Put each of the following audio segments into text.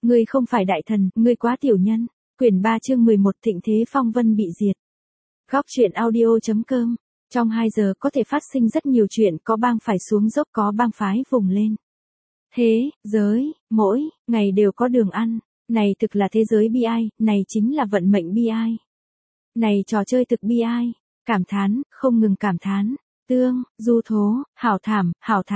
Ngươi không phải đại thần, ngươi quá tiểu nhân. Quyển 3 chương 11 Thịnh thế phong vân bị diệt. Góc truyện audio.com. Trong 2 giờ có thể phát sinh rất nhiều chuyện, có bang phải xuống dốc, có bang phái vùng lên. Thế giới, mỗi ngày đều có đường ăn. Này thực là thế giới bi ai, này chính là vận mệnh bi ai. Này trò chơi thực bi ai. Cảm thán, không ngừng cảm thán. Tương, du thố, hảo thảm,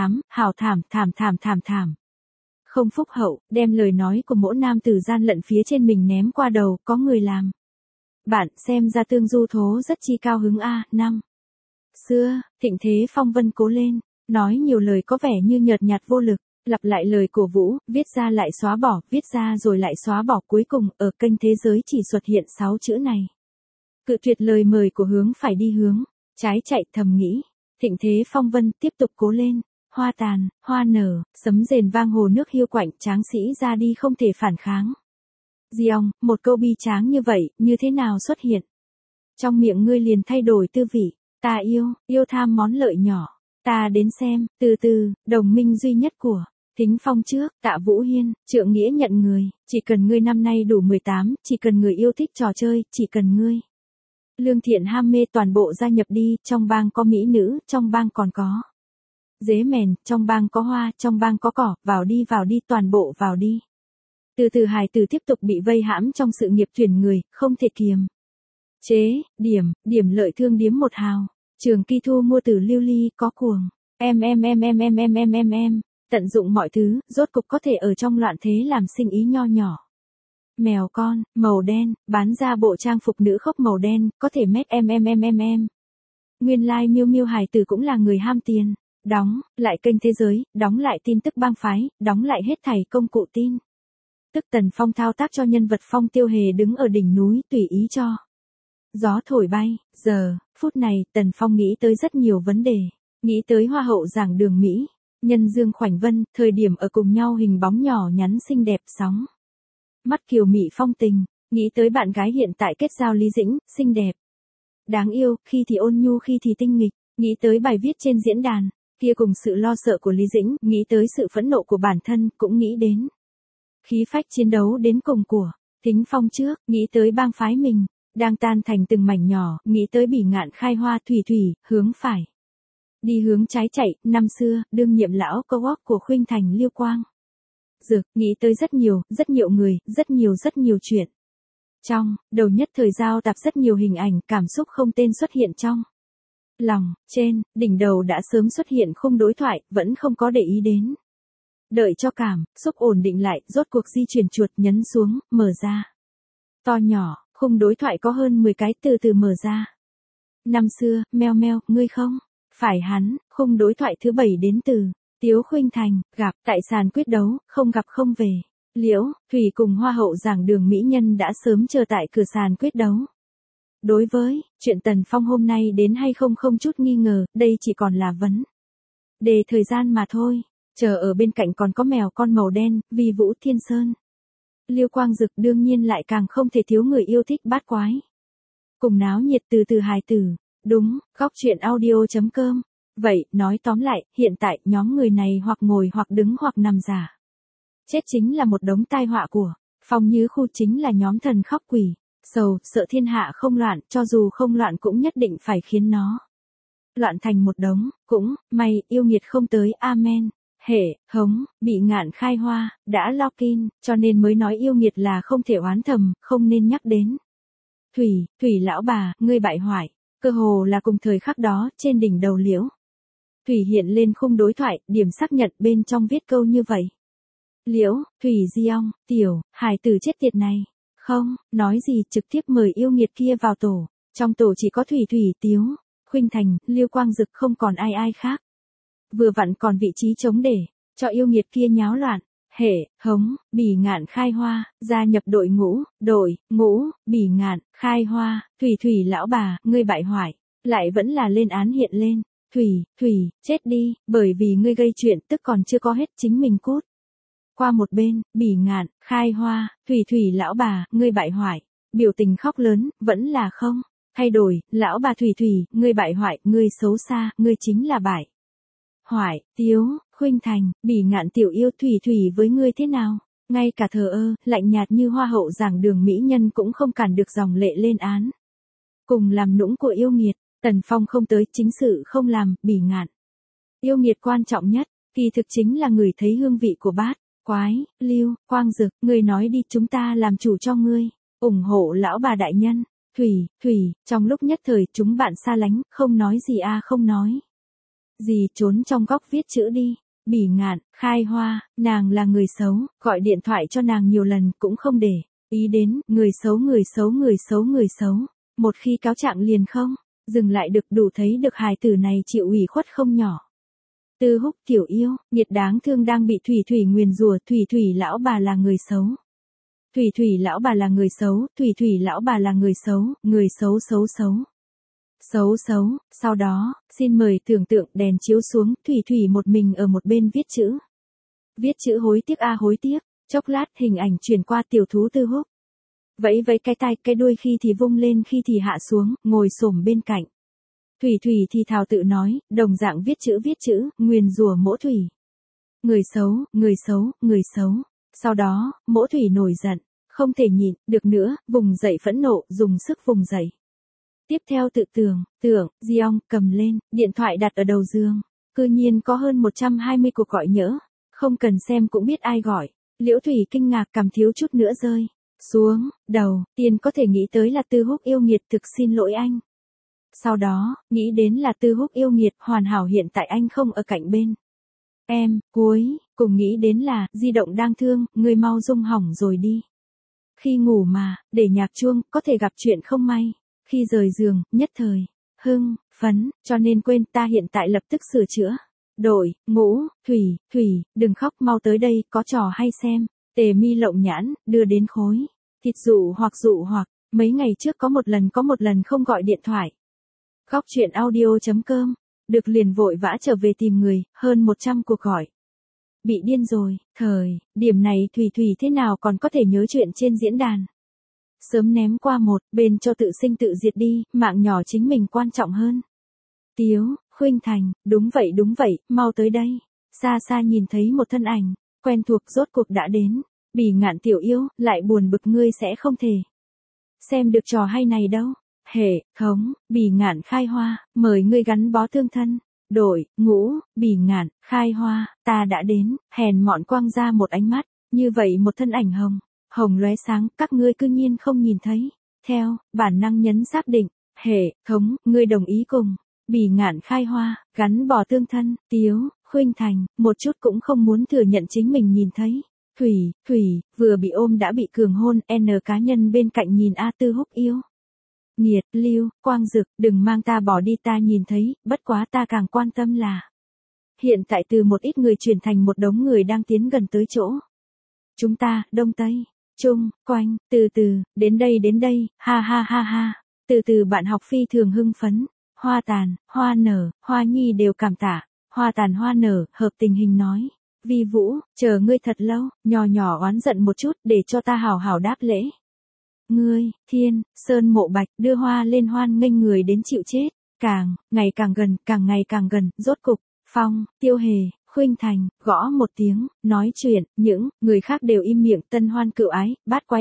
thảm. Không phúc hậu, đem lời nói của mỗi nam tử gian lận phía trên mình ném qua đầu, có người làm. Bạn xem ra tương du thố rất chi cao hứng a. Năm xưa, thịnh thế phong vân cố lên, nói nhiều lời có vẻ như nhợt nhạt vô lực, lặp lại lời cổ vũ, viết ra lại xóa bỏ, viết ra rồi lại xóa bỏ, cuối cùng ở kênh thế giới chỉ xuất hiện 6 chữ này. Cự tuyệt lời mời của hướng phải đi hướng, trái chạy thầm nghĩ, thịnh thế phong vân tiếp tục cố lên. Hoa tàn, hoa nở, sấm rền vang hồ nước hiu quạnh, tráng sĩ ra đi không thể phản kháng. Diong, một câu bi tráng như vậy, như thế nào xuất hiện? Trong miệng ngươi liền thay đổi tư vị, ta yêu tham món lợi nhỏ. Ta đến xem, từ từ, đồng minh duy nhất của Thính Phong trước, Tạ Vũ Hiên, trượng nghĩa nhận người, chỉ cần ngươi năm nay đủ 18, chỉ cần người yêu thích trò chơi, chỉ cần ngươi lương thiện ham mê toàn bộ gia nhập đi, trong bang có mỹ nữ, trong bang còn có dế mèn, trong bang có hoa, trong bang có cỏ, vào đi, toàn bộ vào đi. Từ từ hài tử tiếp tục bị vây hãm trong sự nghiệp tuyển người, không thể kiềm chế, điểm lợi thương điếm một hào. Trường Kỳ Thu mua từ lưu ly, có cuồng. Em. Tận dụng mọi thứ, rốt cục có thể ở trong loạn thế làm sinh ý nho nhỏ. Mèo con, màu đen, bán ra bộ trang phục nữ khốc màu đen, có thể mét em. Nguyên lai Miêu Miêu hài tử cũng là người ham tiền. Đóng lại kênh thế giới, đóng lại tin tức bang phái, đóng lại hết thảy công cụ tin tức. Tần Phong thao tác cho nhân vật Phong Tiêu Hề đứng ở đỉnh núi, tùy ý cho gió thổi bay. Giờ phút này Tần Phong nghĩ tới rất nhiều vấn đề, nghĩ tới hoa hậu giảng đường Mỹ, nhân Dương Khoảnh Vân, thời điểm ở cùng nhau hình bóng nhỏ nhắn xinh đẹp sóng mắt kiều mị phong tình, nghĩ tới bạn gái hiện tại kết giao Lý Dĩnh, xinh đẹp đáng yêu, khi thì ôn nhu khi thì tinh nghịch, nghĩ tới bài viết trên diễn đàn kia cùng sự lo sợ của Lý Dĩnh, nghĩ tới sự phẫn nộ của bản thân, cũng nghĩ đến khí phách chiến đấu đến cùng của Thính Phong trước, nghĩ tới bang phái mình đang tan thành từng mảnh nhỏ, nghĩ tới Bỉ Ngạn khai hoa, thủy, hướng phải đi hướng trái chạy. Năm xưa, đương nhiệm lão co-op của Khuynh Thành Liêu Quang Dực, nghĩ tới rất nhiều người, rất nhiều chuyện. Trong đầu nhất thời giao tạp rất nhiều hình ảnh, cảm xúc không tên xuất hiện trong lòng. Trên đỉnh đầu đã sớm xuất hiện khung đối thoại, vẫn không có để ý đến. Đợi cho cảm xúc ổn định lại, rốt cuộc di chuyển chuột nhấn xuống, mở ra. To nhỏ, khung đối thoại có hơn 10 cái, từ từ mở ra. Năm xưa, meo, ngươi không phải hắn. Khung đối thoại thứ 7 đến từ Tiếu Khuynh Thành, gặp tại sàn quyết đấu, không gặp không về. Liễu Thủy cùng hoa hậu giảng đường mỹ nhân đã sớm chờ tại cửa sàn quyết đấu. Đối với chuyện Tần Phong hôm nay đến hay không chút nghi ngờ, đây chỉ còn là vấn đề thời gian mà thôi. Chờ ở bên cạnh còn có mèo con màu đen, Vi Vũ Thiên Sơn. Liêu Quang Dực đương nhiên lại càng không thể thiếu người yêu thích bát quái. Cùng náo nhiệt từ từ hài tử. Đúng, góc truyện audio.com. Vậy, nói tóm lại, hiện tại nhóm người này hoặc ngồi hoặc đứng hoặc nằm giả. Chết chính là một đống tai họa của Phong Nhứ Khu, chính là nhóm thần khóc quỷ. Sầu, sợ thiên hạ không loạn, cho dù không loạn cũng nhất định phải khiến nó loạn thành một đống. Cũng may yêu nghiệt không tới, amen. Hệ hống Bỉ Ngạn khai hoa đã lock-in, cho nên mới nói yêu nghiệt là không thể oán thầm, không nên nhắc đến. Thủy lão bà, ngươi bại hoại. Cơ hồ là cùng thời khắc đó, trên đỉnh đầu Liễu Thủy hiện lên khung đối thoại, điểm xác nhận bên trong viết câu như vậy. Liễu Thủy Diong, tiểu hài tử chết tiệt này. Không nói gì, trực tiếp mời yêu nghiệt kia vào tổ. Trong tổ chỉ có Thủy, Tiếu Khuynh Thành, Liêu Quang Dực, không còn ai khác. Vừa vặn còn vị trí trống để cho yêu nghiệt kia nháo loạn. Hệ hống Bỉ Ngạn khai hoa gia nhập đội ngũ Bỉ Ngạn khai hoa. Thủy lão bà, ngươi bại hoại, lại vẫn là lên án hiện lên. Thủy chết đi, bởi vì ngươi gây chuyện, tức còn chưa có hết, chính mình cút qua một bên. Bỉ Ngạn khai hoa. Thủy lão bà, ngươi bại hoại, biểu tình khóc lớn, vẫn là không thay đổi. Lão bà Thủy, ngươi bại hoại, ngươi xấu xa, ngươi chính là bại hoại. Tiếu Khuynh Thành, Bỉ Ngạn tiểu yêu, Thủy với ngươi thế nào? Ngay cả thờ ơ, lạnh nhạt như hoa hậu giảng đường mỹ nhân cũng không cản được dòng lệ lên án. Cùng làm nũng của yêu nghiệt, Tần Phong không tới, chính sự không làm, bỉ ngạn. Yêu nghiệt quan trọng nhất, kỳ thực chính là người thấy hương vị của bát, quái, lưu, quang dực, ngươi nói đi, chúng ta làm chủ cho ngươi, ủng hộ lão bà đại nhân. Thủy, trong lúc nhất thời chúng bạn xa lánh, không nói gì không nói. Gì trốn trong góc viết chữ đi, bỉ ngạn, khai hoa, nàng là người xấu, gọi điện thoại cho nàng nhiều lần cũng không để ý đến, người xấu. Một khi cáo trạng liền không, dừng lại được, đủ thấy được hài tử này chịu ủy khuất không nhỏ. Tư Húc tiểu yêu, nghiệt đáng thương đang bị Thủy nguyền rủa, Thủy lão bà là người xấu. Thủy lão bà là người xấu, Thủy lão bà là người xấu, người xấu. Sau đó, xin mời tưởng tượng đèn chiếu xuống, Thủy một mình ở một bên viết chữ. Viết chữ hối tiếc, chốc lát hình ảnh chuyển qua tiểu thú Tư Húc. Vẫy cái tai, cái đuôi khi thì vung lên khi thì hạ xuống, ngồi xổm bên cạnh. Thủy thì thào tự nói, đồng dạng viết chữ, nguyền rủa Mỗ Thủy. Người xấu. Sau đó, Mỗ Thủy nổi giận, không thể nhịn được nữa, vùng dậy phẫn nộ, dùng sức vùng dậy. Tiếp theo tự tưởng, Giong cầm lên, điện thoại đặt ở đầu giường. Cư nhiên có hơn 120 cuộc gọi nhỡ, không cần xem cũng biết ai gọi. Liễu Thủy kinh ngạc, cằm thiếu chút nữa rơi xuống, đầu tiên có thể nghĩ tới là Tư Húc yêu nghiệt, thực xin lỗi anh. Sau đó, nghĩ đến là Tư Húc yêu nghiệt, hoàn hảo hiện tại anh không ở cạnh bên em, cuối cùng nghĩ đến là, di động đang thương, người mau rung hỏng rồi đi. Khi ngủ mà, để nhạc chuông, có thể gặp chuyện không may. Khi rời giường, nhất thời, hưng, phấn, cho nên quên, ta hiện tại lập tức sửa chữa. Đội, ngũ, Thủy, đừng khóc, mau tới đây, có trò hay xem. Tề Mi lộng nhãn, đưa đến khối. Thịt dụ hoặc, mấy ngày trước có một lần không gọi điện thoại. Góc chuyện audio.com, được liền vội vã trở về tìm người, hơn 100 cuộc gọi. Bị điên rồi, điểm này Thủy thế nào còn có thể nhớ chuyện trên diễn đàn. Sớm ném qua một bên cho tự sinh tự diệt đi, mạng nhỏ chính mình quan trọng hơn. Tiếu, Khuynh Thành, đúng vậy, mau tới đây. Xa nhìn thấy một thân ảnh, quen thuộc rốt cuộc đã đến. Bỉ ngạn tiểu yêu, lại buồn bực ngươi sẽ không thể xem được trò hay này đâu. Hệ thống, bỉ ngạn khai hoa, mời ngươi gắn bó tương thân. Đội, ngũ, bỉ ngạn, khai hoa, ta đã đến, hèn mọn quang ra một ánh mắt, như vậy một thân ảnh hồng lóe sáng, các ngươi cư nhiên không nhìn thấy. Theo, bản năng nhấn xác định, hệ thống, ngươi đồng ý cùng bỉ ngạn khai hoa, gắn bó tương thân. Tiếu, Khuynh Thành, một chút cũng không muốn thừa nhận chính mình nhìn thấy. Thủy, vừa bị ôm đã bị cường hôn, cá nhân bên cạnh nhìn Tư Húc yêu nghiệt, lưu, quang dực, đừng mang ta bỏ đi, ta nhìn thấy, bất quá ta càng quan tâm là hiện tại từ một ít người chuyển thành một đống người đang tiến gần tới chỗ chúng ta, đông tây, trung, quanh, từ đến đây, ha. Từ bạn học phi thường hưng phấn, hoa tàn, hoa nở, hoa nhi đều cảm tạ, hoa tàn hoa nở, hợp tình hình nói. Vi Vũ, chờ ngươi thật lâu, nhỏ oán giận một chút, để cho ta hảo hảo đáp lễ. Ngươi, Thiên, Sơn Mộ Bạch, đưa hoa lên hoan nghênh người đến chịu chết, càng ngày càng gần, rốt cục, Phong, Tiêu Hề, Khuynh Thành, gõ một tiếng, nói chuyện, những người khác đều im miệng, tân hoan cựu ái,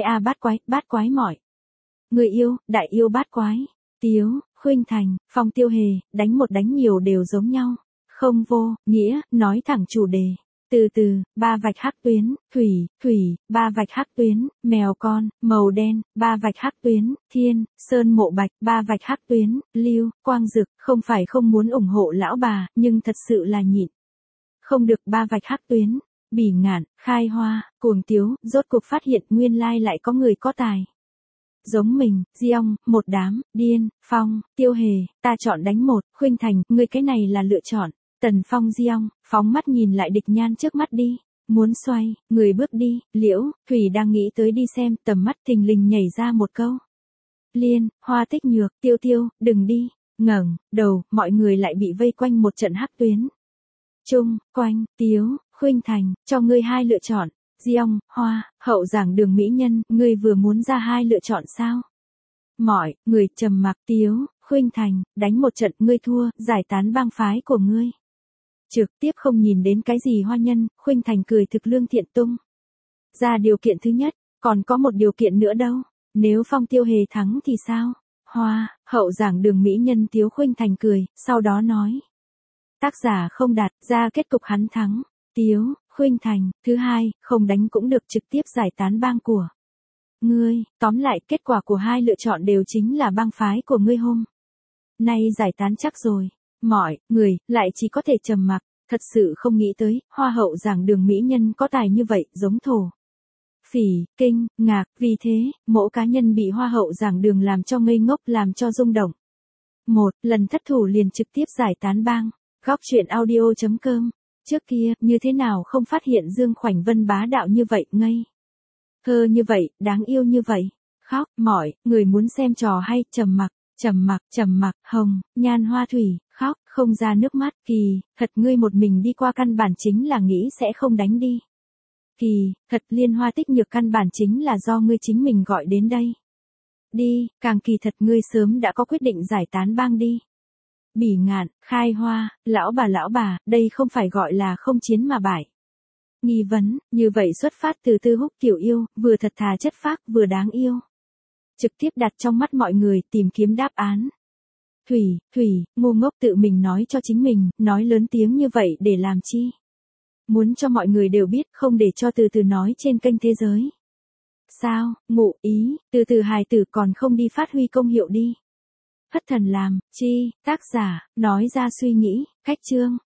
bát quái mỏi. Người yêu, đại yêu bát quái, Tiếu, Khuynh Thành, Phong Tiêu Hề, đánh một đánh nhiều đều giống nhau, không vô nghĩa, nói thẳng chủ đề. Từ, ba vạch hắc tuyến, Thủy, ba vạch hắc tuyến, mèo con, màu đen, ba vạch hắc tuyến, Thiên, Sơn Mộ Bạch, ba vạch hắc tuyến, Lưu, Quang Dực, không phải không muốn ủng hộ lão bà, nhưng thật sự là nhịn. Không được, ba vạch hắc tuyến, bỉ ngạn, khai hoa, cuồng tiếu, rốt cuộc phát hiện nguyên lai lại có người có tài. Giống mình, Giong, một đám, điên, Phong, Tiêu Hề, ta chọn đánh một, Khuynh Thành, ngươi cái này là lựa chọn. Tần Phong Giong, phóng mắt nhìn lại địch nhan trước mắt đi, muốn xoay, người bước đi, Liễu, Thủy đang nghĩ tới đi xem, tầm mắt thình lình nhảy ra một câu. Liên, Hoa Tích Nhược, Tiêu, đừng đi, ngẩng đầu, mọi người lại bị vây quanh một trận hắc tuyến. Trung, quanh, Tiếu, Khuynh Thành, cho ngươi hai lựa chọn, Giong, Hoa, hậu giảng đường mỹ nhân, ngươi vừa muốn ra hai lựa chọn sao? Mọi người trầm mặc. Tiếu, Khuynh Thành, đánh một trận, ngươi thua, giải tán bang phái của ngươi. Trực tiếp không nhìn đến cái gì hoa nhân, Khuynh Thành cười thực lương thiện tung. Ra điều kiện thứ nhất, còn có một điều kiện nữa đâu. Nếu Phong Tiêu Hề thắng thì sao? Hoa, hậu giảng đường mỹ nhân Tiếu Khuynh Thành cười, sau đó nói. Tác giả không đạt, ra kết cục hắn thắng. Tiếu Khuynh Thành, thứ hai, không đánh cũng được, trực tiếp giải tán bang của ngươi. Tóm lại, kết quả của hai lựa chọn đều chính là bang phái của ngươi hôm nay giải tán chắc rồi. Mọi người lại chỉ có thể trầm mặc, thật sự không nghĩ tới, hoa hậu giảng đường mỹ nhân có tài như vậy, giống thổ phỉ, kinh ngạc, vì thế, mỗi cá nhân bị hoa hậu giảng đường làm cho ngây ngốc, làm cho rung động. Một lần thất thủ liền trực tiếp giải tán bang. Góc truyện audio.com. Trước kia, như thế nào không phát hiện Dương Khoảnh Vân bá đạo như vậy, ngây thơ như vậy, đáng yêu như vậy. Khóc, mọi người muốn xem trò hay, trầm mặc, hồng, nhan hoa thủy, khóc, không ra nước mắt, kỳ, thật ngươi một mình đi qua căn bản chính là nghĩ sẽ không đánh đi. Kỳ, thật Liên Hoa Tích Nhược căn bản chính là do ngươi chính mình gọi đến đây. Đi, càng kỳ thật ngươi sớm đã có quyết định giải tán bang đi. Bỉ Ngạn, Khai Hoa, lão bà, đây không phải gọi là không chiến mà bại. Nghi vấn, như vậy xuất phát từ Tư Húc kiểu yêu, vừa thật thà chất phác, vừa đáng yêu. Trực tiếp đặt trong mắt mọi người, tìm kiếm đáp án. Thủy, ngu ngốc tự mình nói cho chính mình, nói lớn tiếng như vậy để làm chi? Muốn cho mọi người đều biết, không để cho từ từ nói trên kênh thế giới. Sao, ngụ ý, từ từ hài tử còn không đi phát huy công hiệu đi. Thất thần làm, chi, tác giả, nói ra suy nghĩ, cách chương.